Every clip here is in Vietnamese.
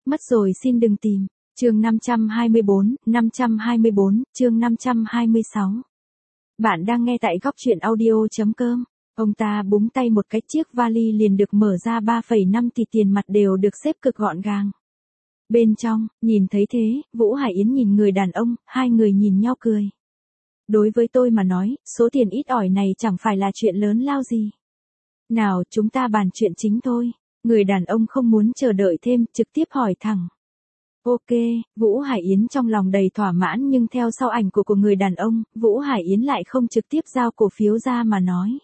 Mất rồi xin đừng tìm. Chương 524, chương 526. Bạn đang nghe tại góc truyện audio.com. Ông ta búng tay một cái, chiếc vali liền được mở ra, 3,5 tỷ tiền mặt đều được xếp cực gọn gàng. Bên trong, nhìn thấy thế, Vũ Hải Yến nhìn người đàn ông, hai người nhìn nhau cười. Đối với tôi mà nói, số tiền ít ỏi này chẳng phải là chuyện lớn lao gì. Nào, chúng ta bàn chuyện chính thôi. Người đàn ông không muốn chờ đợi thêm, trực tiếp hỏi thẳng. Ok, Vũ Hải Yến trong lòng đầy thỏa mãn, nhưng theo sau ảnh của người đàn ông, Vũ Hải Yến lại không trực tiếp giao cổ phiếu ra mà nói.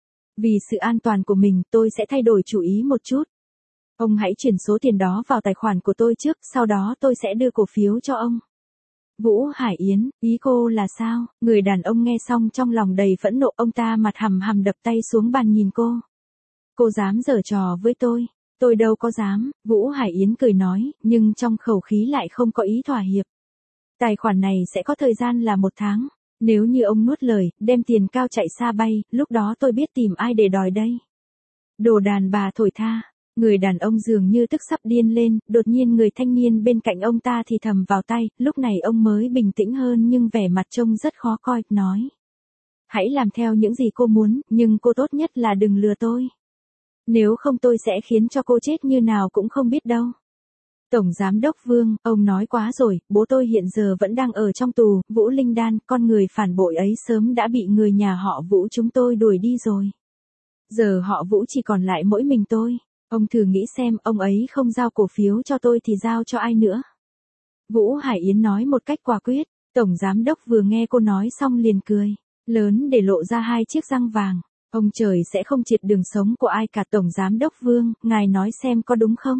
Vì sự an toàn của mình, tôi sẽ thay đổi chủ ý một chút. Ông hãy chuyển số tiền đó vào tài khoản của tôi trước, sau đó tôi sẽ đưa cổ phiếu cho ông. Vũ Hải Yến, ý cô là sao? Người đàn ông nghe xong trong lòng đầy phẫn nộ, ông ta mặt hầm hầm đập tay xuống bàn nhìn cô. Cô dám giở trò với tôi? Tôi đâu có dám, Vũ Hải Yến cười nói, nhưng trong khẩu khí lại không có ý thỏa hiệp. Tài khoản này sẽ có thời gian là 1 tháng. Nếu như ông nuốt lời, đem tiền cao chạy xa bay, lúc đó tôi biết tìm ai để đòi đây. Đồ đàn bà thổi tha. Người đàn ông dường như tức sắp điên lên, đột nhiên người thanh niên bên cạnh ông ta thì thầm vào tai, lúc này ông mới bình tĩnh hơn nhưng vẻ mặt trông rất khó coi, nói. Hãy làm theo những gì cô muốn, nhưng cô tốt nhất là đừng lừa tôi. Nếu không tôi sẽ khiến cho cô chết như nào cũng không biết đâu. Tổng Giám đốc Vương, ông nói quá rồi, bố tôi hiện giờ vẫn đang ở trong tù, Vũ Linh Đan, con người phản bội ấy sớm đã bị người nhà họ Vũ chúng tôi đuổi đi rồi. Giờ họ Vũ chỉ còn lại mỗi mình tôi. Ông thử nghĩ xem, ông ấy không giao cổ phiếu cho tôi thì giao cho ai nữa? Vũ Hải Yến nói một cách quả quyết. Tổng Giám đốc vừa nghe cô nói xong liền cười lớn để lộ ra 2 chiếc răng vàng. Ông trời sẽ không triệt đường sống của ai cả. Tổng Giám đốc Vương, ngài nói xem có đúng không?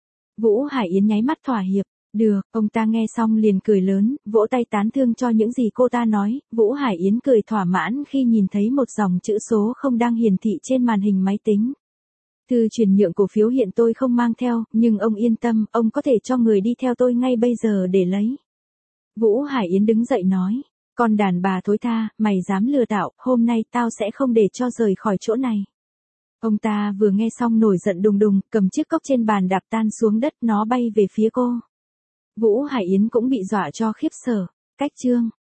Vũ Hải Yến nháy mắt thỏa hiệp. Được, ông ta nghe xong liền cười lớn, vỗ tay tán thương cho những gì cô ta nói. Vũ Hải Yến cười thỏa mãn khi nhìn thấy một dòng chữ số không đang hiển thị trên màn hình máy tính. Thư chuyển nhượng cổ phiếu hiện tôi không mang theo, nhưng ông yên tâm, ông có thể cho người đi theo tôi ngay bây giờ để lấy. Vũ Hải Yến đứng dậy nói. Con đàn bà thối tha, mày dám lừa đảo, hôm nay tao sẽ không để cho rời khỏi chỗ này. Ông ta vừa nghe xong nổi giận đùng đùng, cầm chiếc cốc trên bàn đạp tan xuống đất, nó bay về phía cô. Vũ Hải Yến cũng bị dọa cho khiếp sợ. Cách chương